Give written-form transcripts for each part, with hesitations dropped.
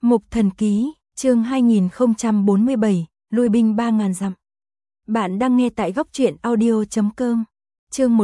Mục Thần Ký, chương 2047, lui binh 3.000 dặm. Bạn đang nghe tại góc truyện audio.com. Chương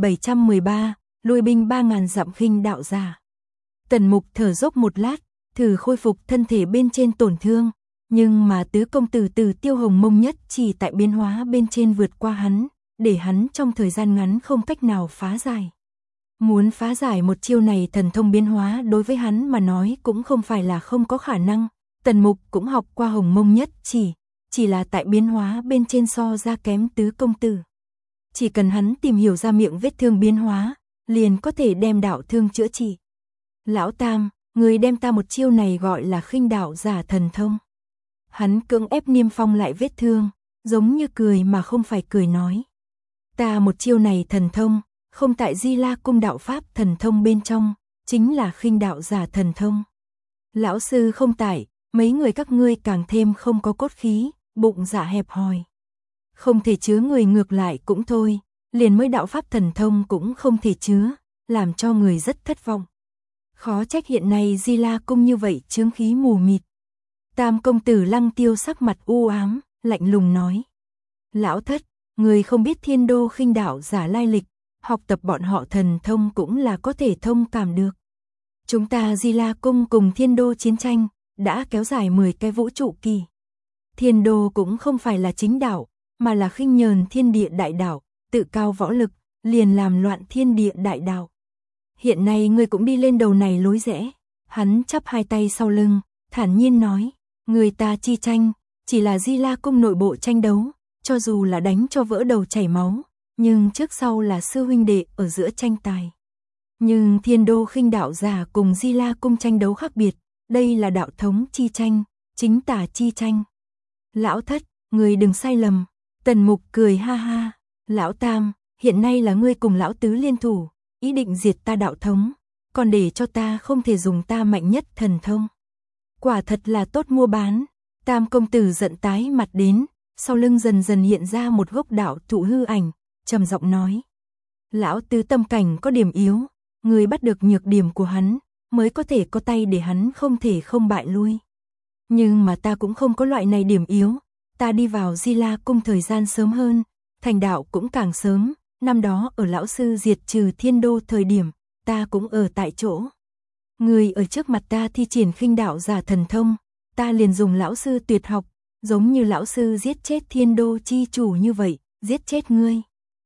1713, lui binh 3.000 dặm khinh đạo giả. Tần Mục thở dốc một lát, thử khôi phục thân thể bên trên tổn thương, nhưng mà tứ công tử Từ Tiêu Hồng Mông nhất chỉ tại biến hóa bên trên vượt qua hắn, để hắn trong thời gian ngắn không cách nào phá giải. Muốn phá giải một chiêu này thần thông biến hóa đối với hắn mà nói cũng không phải là không có khả năng. Tần Mục cũng học qua Hồng Mông nhất chỉ là tại biến hóa bên trên so ra kém tứ công tử. Chỉ cần hắn tìm hiểu ra miệng vết thương biến hóa, liền có thể đem đạo thương chữa trị. Lão Tam, người đem ta một chiêu này gọi là khinh đạo giả thần thông. Hắn cưỡng ép niêm phong lại vết thương, giống như cười mà không phải cười nói. Ta một chiêu này thần thông, không tại Di La Cung đạo pháp thần thông bên trong, chính là khinh đạo giả thần thông. Lão sư không tại, mấy người các ngươi càng thêm không có cốt khí, bụng dạ hẹp hòi. Không thể chứa người ngược lại cũng thôi, liền mới đạo pháp thần thông cũng không thể chứa, làm cho người rất thất vọng. Khó trách hiện nay Di La Cung như vậy chướng khí mù mịt. Tam công tử Lăng Tiêu sắc mặt u ám, lạnh lùng nói. Lão thất, người không biết Thiên Đô khinh đạo giả lai lịch, học tập bọn họ thần thông cũng là có thể thông cảm được. Chúng ta Di La Cung cùng Thiên Đô chiến tranh, đã kéo dài 10 cái vũ trụ kỳ. Thiên Đô cũng không phải là chính đạo, mà là khinh nhờn thiên địa đại đạo, tự cao võ lực, liền làm loạn thiên địa đại đạo. Hiện nay ngươi cũng đi lên đầu này lối rẽ. Hắn chắp hai tay sau lưng, thản nhiên nói, người ta chi tranh, chỉ là Di La Cung nội bộ tranh đấu, cho dù là đánh cho vỡ đầu chảy máu, nhưng trước sau là sư huynh đệ ở giữa tranh tài. Nhưng Thiên Đô khinh đạo giả cùng Di La Cung tranh đấu khác biệt, đây là đạo thống chi tranh, chính tả chi tranh. Lão thất, người đừng sai lầm. Tần Mục cười ha ha. Lão Tam, hiện nay là ngươi cùng lão tứ liên thủ, ý định diệt ta đạo thống, còn để cho ta không thể dùng ta mạnh nhất thần thông. Quả thật là tốt mua bán. Tam công tử giận tái mặt đến, sau lưng dần dần hiện ra một gốc đạo thụ hư ảnh, trầm giọng nói. Lão tứ tâm cảnh có điểm yếu, người bắt được nhược điểm của hắn, mới có thể có tay để hắn không thể không bại lui. Nhưng mà ta cũng không có loại này điểm yếu, ta đi vào Di La Cung thời gian sớm hơn, thành đạo cũng càng sớm, năm đó ở lão sư diệt trừ Thiên Đô thời điểm, ta cũng ở tại chỗ. Người ở trước mặt ta thi triển khinh đạo giả thần thông, ta liền dùng lão sư tuyệt học, giống như lão sư giết chết Thiên Đô chi chủ như vậy, giết chết ngươi.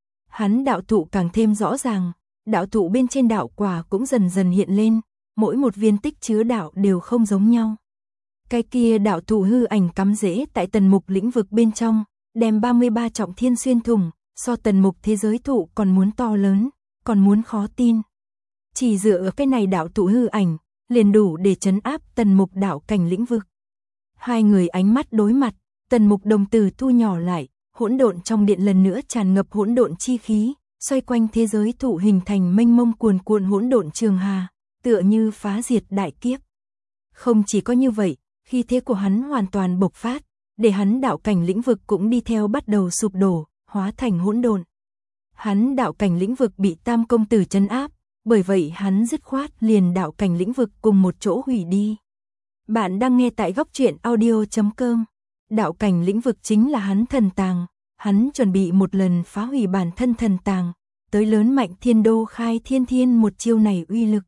Hắn đạo thụ càng thêm rõ ràng, đạo thụ bên trên đạo quả cũng dần dần hiện lên, mỗi một viên tích chứa đạo đều không giống nhau. Cái kia đạo thụ hư ảnh cắm rễ tại Tần Mục lĩnh vực bên trong, đem 33 trọng thiên xuyên thủng, so Tần Mục thế giới thụ còn muốn to lớn, còn muốn khó tin. Chỉ dựa ở cái này đạo thụ hư ảnh, liền đủ để trấn áp Tần Mục đạo cảnh lĩnh vực. Hai người ánh mắt đối mặt, Tần Mục đồng tử thu nhỏ lại, hỗn độn trong điện lần nữa tràn ngập hỗn độn chi khí, xoay quanh thế giới thụ hình thành mênh mông cuồn cuộn hỗn độn trường hà, tựa như phá diệt đại kiếp. Không chỉ có như vậy, khí thế của hắn hoàn toàn bộc phát, để hắn đạo cảnh lĩnh vực cũng đi theo bắt đầu sụp đổ, hóa thành hỗn độn. Hắn đạo cảnh lĩnh vực bị Tam công tử trấn áp, bởi vậy hắn dứt khoát liền đạo cảnh lĩnh vực cùng một chỗ hủy đi. Bạn đang nghe tại góc truyện audio.com. Đạo cảnh lĩnh vực chính là hắn thần tàng, hắn chuẩn bị một lần phá hủy bản thân thần tàng, tới lớn mạnh Thiên Đô khai thiên một chiêu này uy lực.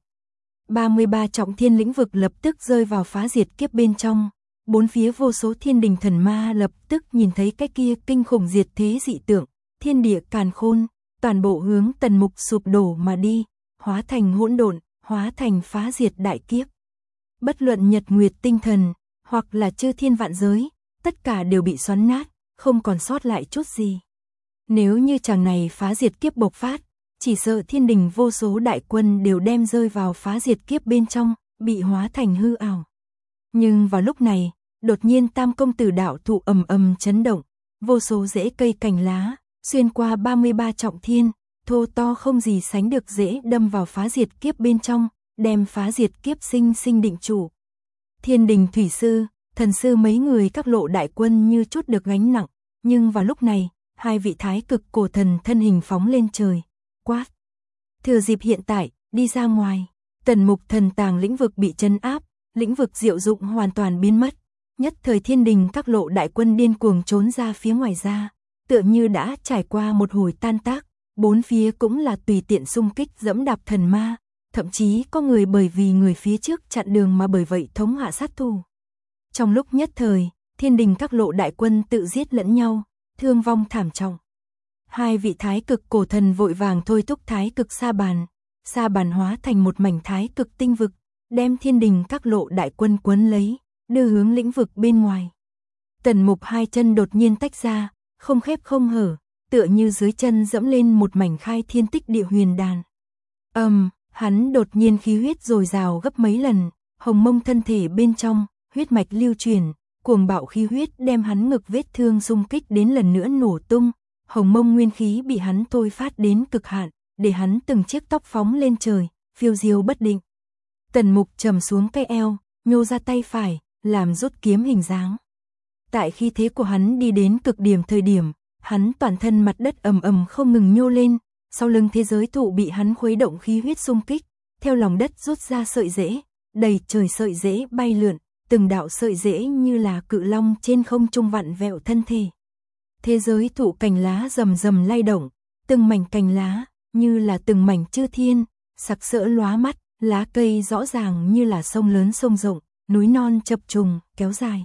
33 trọng thiên lĩnh vực lập tức rơi vào phá diệt kiếp bên trong, bốn phía vô số thiên đình thần ma lập tức nhìn thấy cái kia kinh khủng diệt thế dị tượng, thiên địa càn khôn, toàn bộ hướng Tần Mục sụp đổ mà đi, hóa thành hỗn độn, hóa thành phá diệt đại kiếp. Bất luận nhật nguyệt tinh thần, hoặc là chư thiên vạn giới, tất cả đều bị xoắn nát, không còn sót lại chút gì. Nếu như chàng này phá diệt kiếp bộc phát, chỉ sợ thiên đình vô số đại quân đều đem rơi vào phá diệt kiếp bên trong, bị hóa thành hư ảo. Nhưng vào lúc này, đột nhiên Tam công tử đạo thụ ầm ầm chấn động, vô số rễ cây cành lá, xuyên qua 33 trọng thiên, thô to không gì sánh được rễ đâm vào phá diệt kiếp bên trong, đem phá diệt kiếp sinh sinh định chủ. Thiên đình thủy sư, thần sư mấy người các lộ đại quân như chút được gánh nặng, nhưng vào lúc này, hai vị thái cực cổ thần thân hình phóng lên trời, quát. Thừa dịp hiện tại, đi ra ngoài. Tần Mục thần tàng lĩnh vực bị trấn áp, lĩnh vực diệu dụng hoàn toàn biến mất. Nhất thời thiên đình các lộ đại quân điên cuồng trốn ra phía ngoài ra, tựa như đã trải qua một hồi tan tác, bốn phía cũng là tùy tiện xung kích dẫm đạp thần ma, thậm chí có người bởi vì người phía trước chặn đường mà bởi vậy thống hạ sát thủ. Trong lúc nhất thời, thiên đình các lộ đại quân tự giết lẫn nhau, thương vong thảm trọng. Hai vị thái cực cổ thần vội vàng thôi thúc thái cực sa bàn hóa thành một mảnh thái cực tinh vực, đem thiên đình các lộ đại quân cuốn lấy, đưa hướng lĩnh vực bên ngoài. Tần Mục hai chân đột nhiên tách ra, không khép không hở, tựa như dưới chân dẫm lên một mảnh khai thiên tích địa huyền đàn. Hắn đột nhiên khí huyết dồi dào gấp mấy lần, hồng mông thân thể bên trong, huyết mạch lưu chuyển, cuồng bạo khí huyết đem hắn ngực vết thương xung kích đến lần nữa nổ tung, hồng mông nguyên khí bị hắn thôi phát đến cực hạn, để hắn từng chiếc tóc phóng lên trời, phiêu diêu bất định. Tần Mục trầm xuống cái eo, nhô ra tay phải, làm rút kiếm hình dáng. Tại khí thế của hắn đi đến cực điểm thời điểm, hắn toàn thân mặt đất ầm ầm không ngừng nhô lên, sau lưng thế giới thụ bị hắn khuấy động khí huyết xung kích, theo lòng đất rút ra sợi rễ, đầy trời sợi rễ bay lượn, từng đạo sợi rễ như là cự long trên không trung vặn vẹo thân thể. Thế giới thụ cành lá rầm rầm lay động, từng mảnh cành lá như là từng mảnh chư thiên, sặc sỡ lóa mắt, lá cây rõ ràng như là sông lớn sông rộng, núi non chập trùng, kéo dài.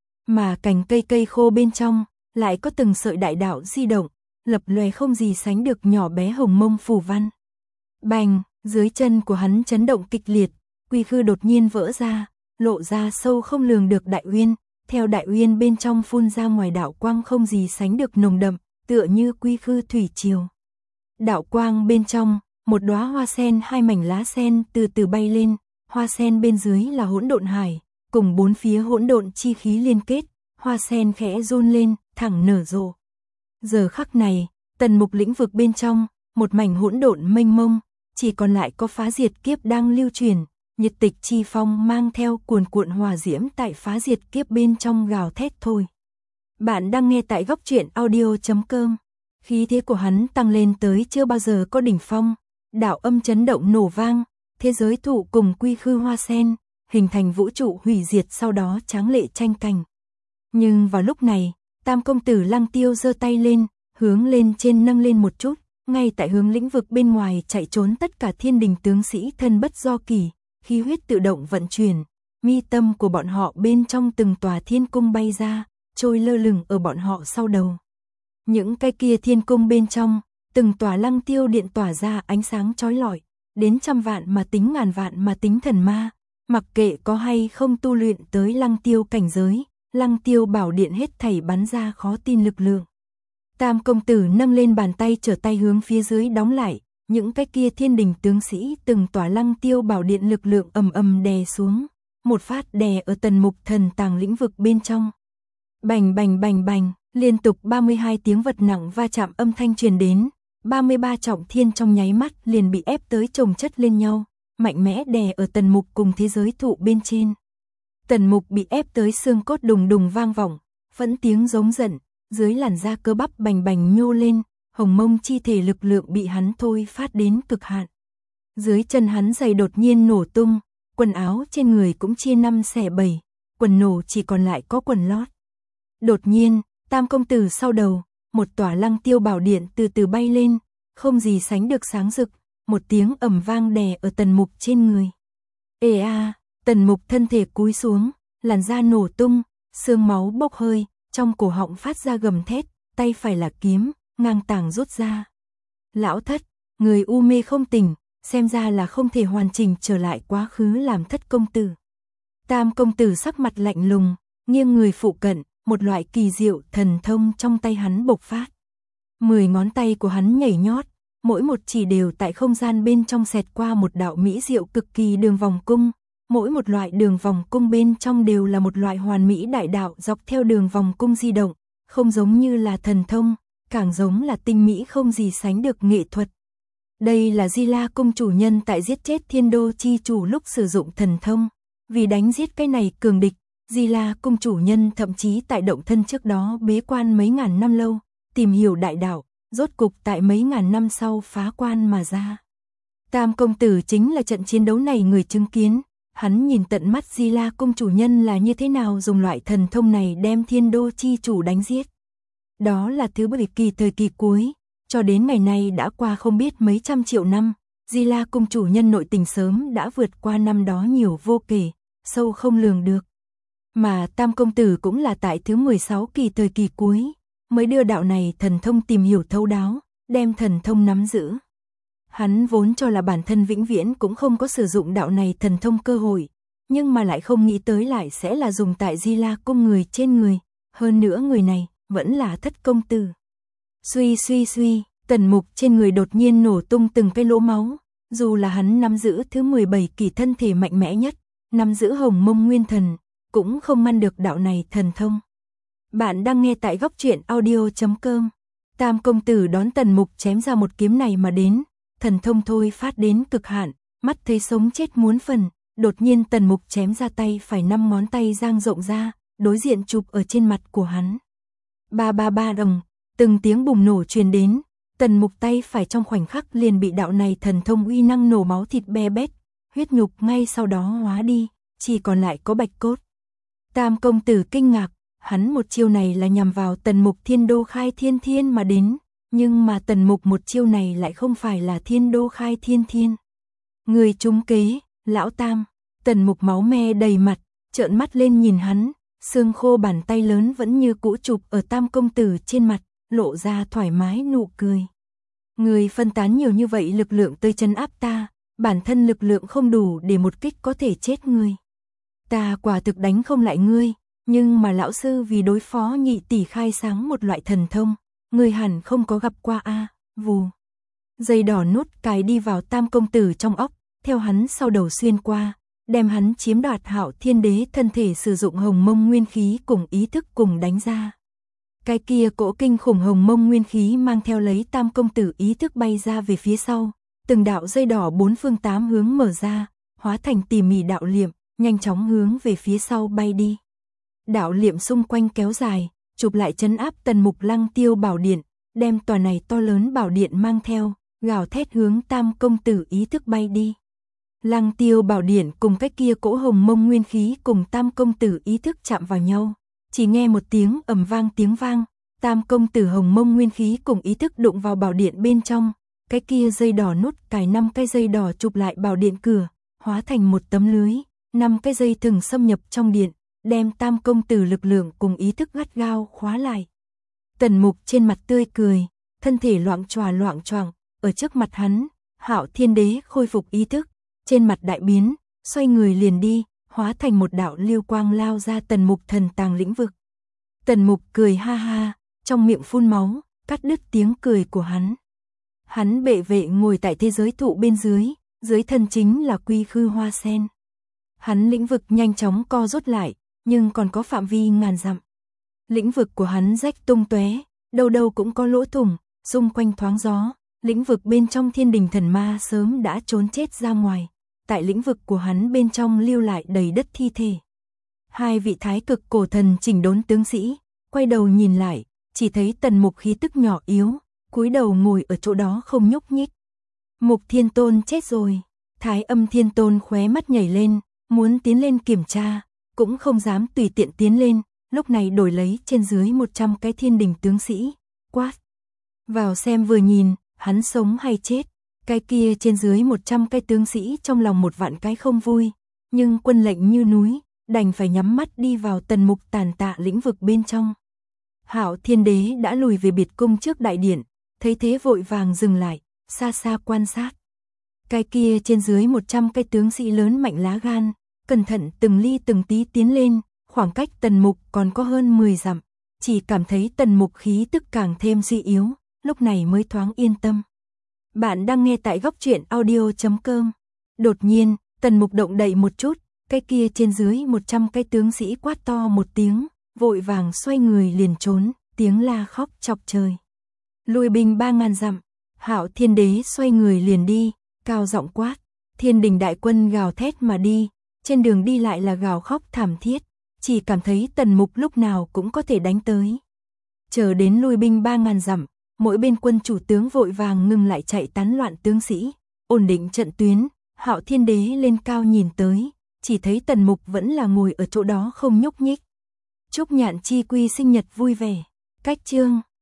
Mà cành cây khô bên trong lại có từng sợi đại đạo di động, lập lòe không gì sánh được nhỏ bé hồng mông phù văn. Bành, dưới chân của hắn chấn động kịch liệt, quy khư đột nhiên vỡ ra, lộ ra sâu không lường được đại uyên, theo đại uyên bên trong phun ra ngoài đạo quang không gì sánh được nồng đậm, tựa như quy khư thủy triều. Đạo quang bên trong, một đóa hoa sen hai mảnh lá sen từ từ bay lên, hoa sen bên dưới là hỗn độn hải, cùng bốn phía hỗn độn chi khí liên kết, hoa sen khẽ run lên, thẳng nở rộ. Giờ khắc này, Tần Mục lĩnh vực bên trong, một mảnh hỗn độn mênh mông, chỉ còn lại có phá diệt kiếp đang lưu truyền, nhiệt tịch chi phong mang theo cuồn cuộn hỏa diễm tại phá diệt kiếp bên trong gào thét thôi. Bạn đang nghe tại Góc Truyện Audio.com. Khí thế của hắn tăng lên tới chưa bao giờ có đỉnh phong, đạo âm chấn động nổ vang, thế giới thụ cùng quy khư hoa sen, hình thành vũ trụ hủy diệt sau đó tráng lệ tranh cành. Nhưng vào lúc này, Tam công tử Lăng Tiêu giơ tay lên, hướng lên trên nâng lên một chút, ngay tại hướng lĩnh vực bên ngoài chạy trốn tất cả thiên đình tướng sĩ thân bất do kỳ, khí huyết tự động vận chuyển, mi tâm của bọn họ bên trong từng tòa thiên cung bay ra, trôi lơ lửng ở bọn họ sau đầu. Những cái kia thiên cung bên trong, từng tòa Lăng Tiêu điện tỏa ra ánh sáng chói lọi, đến trăm vạn mà tính ngàn vạn mà tính thần ma, mặc kệ có hay không tu luyện tới Lăng Tiêu cảnh giới, Lăng Tiêu bảo điện hết thảy bắn ra khó tin lực lượng. Tam công tử nâng lên bàn tay trở tay hướng phía dưới đóng lại, những cái kia thiên đình tướng sĩ từng tỏa Lăng Tiêu bảo điện lực lượng ầm ầm đè xuống, một phát đè ở Tần Mục thần tàng lĩnh vực bên trong. Bành bành bành bành, liên tục 32 tiếng vật nặng va chạm âm thanh truyền đến, 33 trọng thiên trong nháy mắt liền bị ép tới chồng chất lên nhau, mạnh mẽ đè ở Tần Mục cùng thế giới thụ bên trên. Tần Mục bị ép tới xương cốt đùng đùng vang vọng, vẫn tiếng giống giận, dưới làn da cơ bắp bành bành nhô lên, hồng mông chi thể lực lượng bị hắn thôi phát đến cực hạn. Dưới chân hắn giày đột nhiên nổ tung, quần áo trên người cũng chia 5 xẻ 7, quần nổ chỉ còn lại có quần lót. Đột nhiên, Tam công tử sau đầu, một tòa Lăng Tiêu bảo điện từ từ bay lên, không gì sánh được sáng rực, một tiếng ầm vang đè ở Tần Mục trên người. Ê a, Tần Mục thân thể cúi xuống, làn da nổ tung, xương máu bốc hơi, trong cổ họng phát ra gầm thét, tay phải là kiếm, ngang tàng rút ra. Lão thất, người u mê không tỉnh, xem ra là không thể hoàn chỉnh trở lại quá khứ làm thất công tử. Tam công tử sắc mặt lạnh lùng, nghiêng người phụ cận, một loại kỳ diệu thần thông trong tay hắn bộc phát. 10 ngón tay của hắn nhảy nhót, mỗi một chỉ đều tại không gian bên trong xẹt qua một đạo mỹ diệu cực kỳ đường vòng cung, mỗi một loại đường vòng cung bên trong đều là một loại hoàn mỹ đại đạo dọc theo đường vòng cung di động, không giống như là thần thông, càng giống là tinh mỹ không gì sánh được nghệ thuật. Đây là Di La cung chủ nhân tại giết chết Thiên Đô chi chủ lúc sử dụng thần thông, vì đánh giết cái này cường địch, Di La cung chủ nhân thậm chí tại động thân trước đó bế quan mấy ngàn năm lâu, tìm hiểu đại đạo, rốt cục tại mấy ngàn năm sau phá quan mà ra. Tam công tử chính là trận chiến đấu này người chứng kiến, Hắn nhìn tận mắt Di La Cung chủ nhân là như thế nào dùng loại thần thông này đem Thiên Đô chi chủ đánh giết. Đó là thứ bởi kỳ thời kỳ cuối, cho đến ngày nay đã qua không biết mấy trăm triệu năm, Di La Cung chủ nhân nội tình sớm đã vượt qua năm đó nhiều vô kể, sâu không lường được. Mà Tam công tử cũng là tại thứ 16 kỳ thời kỳ cuối, mới đưa đạo này thần thông tìm hiểu thấu đáo, đem thần thông nắm giữ. Hắn vốn cho là bản thân vĩnh viễn cũng không có sử dụng đạo này thần thông cơ hội, nhưng mà lại không nghĩ tới lại sẽ là dùng tại Di La Cung người trên người, hơn nữa người này vẫn là Thất công tử. Suy suy suy, Tần Mục trên người đột nhiên nổ tung từng cái lỗ máu, dù là hắn nắm giữ thứ 17 kỳ thân thể mạnh mẽ nhất, nắm giữ Hồng Mông Nguyên Thần, cũng không ngăn được đạo này thần thông. Bạn đang nghe tại góc truyện audio.com. Tam công tử đón Tần Mục chém ra một kiếm này mà đến, thần thông thôi phát đến cực hạn, mắt thấy sống chết muốn phần, đột nhiên Tần Mục chém ra tay phải 5 ngón tay dang rộng ra, đối diện chụp ở trên mặt của hắn. Ba ba ba đồng, từng tiếng bùng nổ truyền đến, Tần Mục tay phải trong khoảnh khắc liền bị đạo này thần thông uy năng nổ máu thịt be bét, huyết nhục ngay sau đó hóa đi, chỉ còn lại có bạch cốt. Tam công tử kinh ngạc, hắn một chiêu này là nhằm vào Tần Mục Thiên Đô Khai Thiên Thiên mà đến, nhưng mà Tần Mục một chiêu này lại không phải là Thiên Đô Khai Thiên Thiên. Người trúng kế, lão Tam. Tần Mục máu me đầy mặt, trợn mắt lên nhìn hắn, xương khô bàn tay lớn vẫn như cũ chụp ở Tam công tử trên mặt, lộ ra thoải mái nụ cười. Người phân tán nhiều như vậy lực lượng tới trấn áp ta, bản thân lực lượng không đủ để một kích có thể chết ngươi. Ta quả thực đánh không lại ngươi, nhưng mà lão sư vì đối phó Nhị tỷ khai sáng một loại thần thông, ngươi hẳn không có gặp qua a. Vù. Dây đỏ nút cài đi vào Tam công tử trong óc, theo hắn sau đầu xuyên qua, đem hắn chiếm đoạt Hạo Thiên Đế thân thể sử dụng Hồng Mông nguyên khí cùng ý thức cùng đánh ra. Cái kia cỗ kinh khủng Hồng Mông nguyên khí mang theo lấy Tam công tử ý thức bay ra về phía sau, từng đạo dây đỏ bốn phương tám hướng mở ra, hóa thành tỉ mỉ đạo liệm, nhanh chóng hướng về phía sau bay đi. Đạo liệm xung quanh kéo dài, chụp lại trấn áp Tần Mục Lăng Tiêu bảo điện, đem tòa này to lớn bảo điện mang theo, gào thét hướng Tam công tử ý thức bay đi. Lăng Tiêu bảo điện cùng cái kia cỗ Hồng Mông nguyên khí cùng Tam công tử ý thức chạm vào nhau, chỉ nghe một tiếng ầm vang tiếng vang, Tam công tử Hồng Mông nguyên khí cùng ý thức đụng vào bảo điện bên trong, cái kia dây đỏ nút cài 5 cái dây đỏ chụp lại bảo điện cửa, hóa thành một tấm lưới, 5 cái dây thừng xâm nhập trong điện, đem Tam công tử lực lượng cùng ý thức gắt gao khóa lại. Tần Mục trên mặt tươi cười, thân thể loạng choạng, ở trước mặt hắn, Hạo Thiên Đế khôi phục ý thức, trên mặt đại biến, xoay người liền đi, hóa thành một đạo lưu quang lao ra Tần Mục thần tàng lĩnh vực. Tần Mục cười ha ha, trong miệng phun máu, cắt đứt tiếng cười của hắn. Hắn bệ vệ ngồi tại thế giới thụ bên dưới thân chính là Quy Khư Hoa Sen. Hắn lĩnh vực nhanh chóng co rút lại, nhưng còn có phạm vi ngàn dặm. Lĩnh vực của hắn rách tung tóe, đâu đâu cũng có lỗ thủng, xung quanh thoáng gió, lĩnh vực bên trong Thiên Đình thần ma sớm đã trốn chết ra ngoài, tại lĩnh vực của hắn bên trong lưu lại đầy đất thi thể. Hai vị thái cực cổ thần chỉnh đốn tướng sĩ, quay đầu nhìn lại, chỉ thấy Tần Mục khí tức nhỏ yếu, cúi đầu ngồi ở chỗ đó không nhúc nhích. Mục Thiên Tôn chết rồi. Thái Âm Thiên Tôn khóe mắt nhảy lên, muốn tiến lên kiểm tra, cũng không dám tùy tiện tiến lên, lúc này đổi lấy trên dưới 100 cái Thiên Đình tướng sĩ, quát. Vào xem vừa nhìn, hắn sống hay chết. Cái kia trên dưới 100 cái tướng sĩ trong lòng một vạn cái không vui, nhưng quân lệnh như núi, đành phải nhắm mắt đi vào Tần Mục tàn tạ lĩnh vực bên trong. Hạo Thiên Đế đã lùi về biệt cung trước đại điện, thấy thế vội vàng dừng lại, xa xa quan sát. Cái kia trên dưới 100 cái tướng sĩ lớn mạnh lá gan, cẩn thận từng ly từng tí tiến lên, khoảng cách Tần Mục còn có hơn 10 dặm, chỉ cảm thấy Tần Mục khí tức càng thêm suy yếu, lúc này mới thoáng yên tâm. Bạn đang nghe tại góc truyện audio.com. Đột nhiên, Tần Mục động đậy một chút, cái kia trên dưới 100 cái tướng sĩ quát to một tiếng, vội vàng xoay người liền trốn, tiếng la khóc chọc trời. Lùi binh 3000 dặm, Hạo Thiên Đế xoay người liền đi, cao giọng quát, Thiên Đình đại quân gào thét mà đi, trên đường đi lại là gào khóc thảm thiết, chỉ cảm thấy Tần Mục lúc nào cũng có thể đánh tới. Chờ đến lùi binh 3000 dặm, mỗi bên quân chủ tướng vội vàng ngừng lại chạy tán loạn tướng sĩ, ổn định trận tuyến, Hạo Thiên Đế lên cao nhìn tới, chỉ thấy Tần Mục vẫn là ngồi ở chỗ đó không nhúc nhích. Chúc Nhạn Chi Quy sinh nhật vui vẻ. Cách chương